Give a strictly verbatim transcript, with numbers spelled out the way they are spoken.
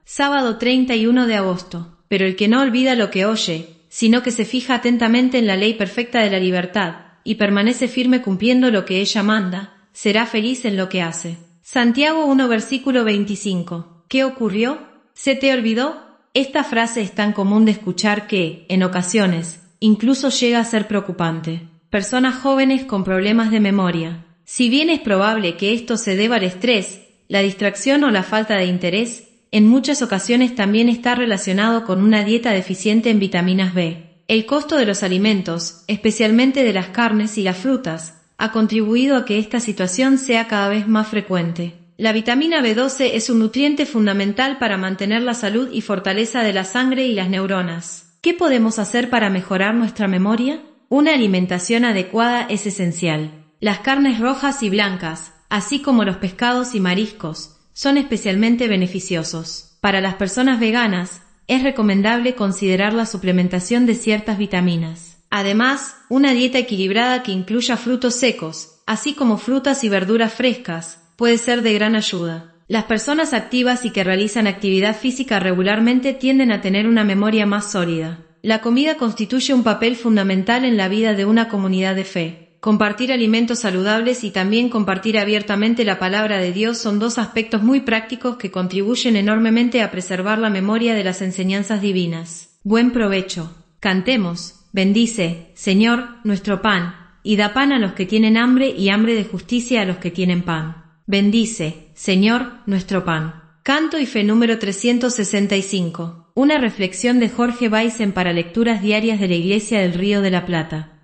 Sábado treinta y uno de agosto. Pero el que no olvida lo que oye, sino que se fija atentamente en la ley perfecta de la libertad, y permanece firme cumpliendo lo que ella manda, será feliz en lo que hace. Santiago uno versículo veinticinco. ¿Qué ocurrió? ¿Se te olvidó? Esta frase es tan común de escuchar que, en ocasiones, incluso llega a ser preocupante. Personas jóvenes con problemas de memoria. Si bien es probable que esto se deba al estrés, la distracción o la falta de interés, en muchas ocasiones también está relacionado con una dieta deficiente en vitaminas B. El costo de los alimentos, especialmente de las carnes y las frutas, ha contribuido a que esta situación sea cada vez más frecuente. La vitamina B doce es un nutriente fundamental para mantener la salud y fortaleza de la sangre y las neuronas. ¿Qué podemos hacer para mejorar nuestra memoria? Una alimentación adecuada es esencial. Las carnes rojas y blancas, así como los pescados y mariscos, son especialmente beneficiosos. Para las personas veganas, es recomendable considerar la suplementación de ciertas vitaminas. Además, una dieta equilibrada que incluya frutos secos, así como frutas y verduras frescas, puede ser de gran ayuda. Las personas activas y que realizan actividad física regularmente tienden a tener una memoria más sólida. La comida constituye un papel fundamental en la vida de una comunidad de fe. Compartir alimentos saludables y también compartir abiertamente la palabra de Dios son dos aspectos muy prácticos que contribuyen enormemente a preservar la memoria de las enseñanzas divinas. Buen provecho. Cantemos. Bendice, Señor, nuestro pan, y da pan a los que tienen hambre y hambre de justicia a los que tienen pan. Bendice, Señor, nuestro pan. Canto y fe número trescientos sesenta y cinco. Una reflexión de Jorge Baizen para lecturas diarias de la Iglesia del Río de la Plata.